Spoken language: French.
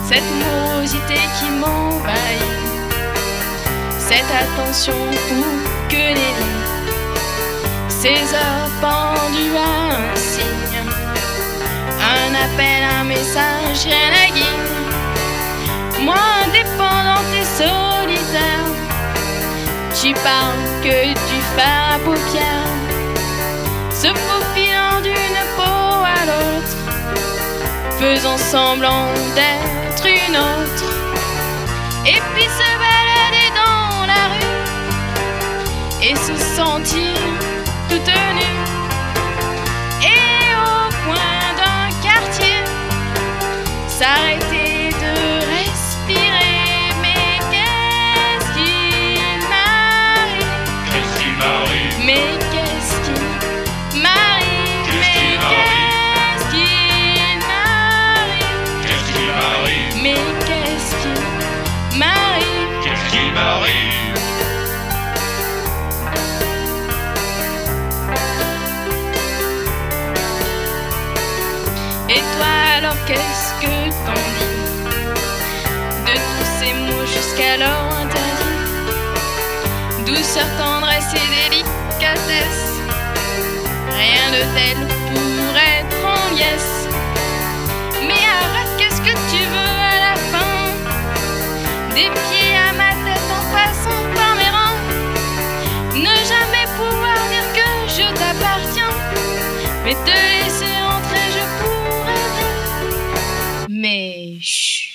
cette morosité qui m'envahit, cette attention pour que nenni, ces heures pendues à un signe, un appel, un message, rien à guide. Moi indépendante et solitaire, tu parles que du fer à paupières, se faufilant d'une peau à l'autre, faisant semblant d'être une autre, et puis se balader dans la rue et se sentir toute nue. Et au coin d'un quartier, s'arrêter de respirer. Mais qu'est-ce qu'il m'arrive? Qu'est-ce qui m'arrive? Mais qu'est-ce qu'il m'arrive? Mais qu'est-ce qu'il m'arrive? Qu'est-ce qui m'arrive? Mais qu'est-ce qu'il m'arrive? Qu'est-ce qui m'arrive? Et toi alors qu'est-ce que t'en dis de tous ces mots jusqu'alors interdits? Douceur, tendresse et délicatesse, rien de tel pour être en liesse. Mais arrête, qu'est-ce que tu veux à la fin? Des pieds à ma tête en passant par mes rangs, ne jamais pouvoir dire que je t'appartiens, mais te laisser entrer je pourrais bien. Mais chut.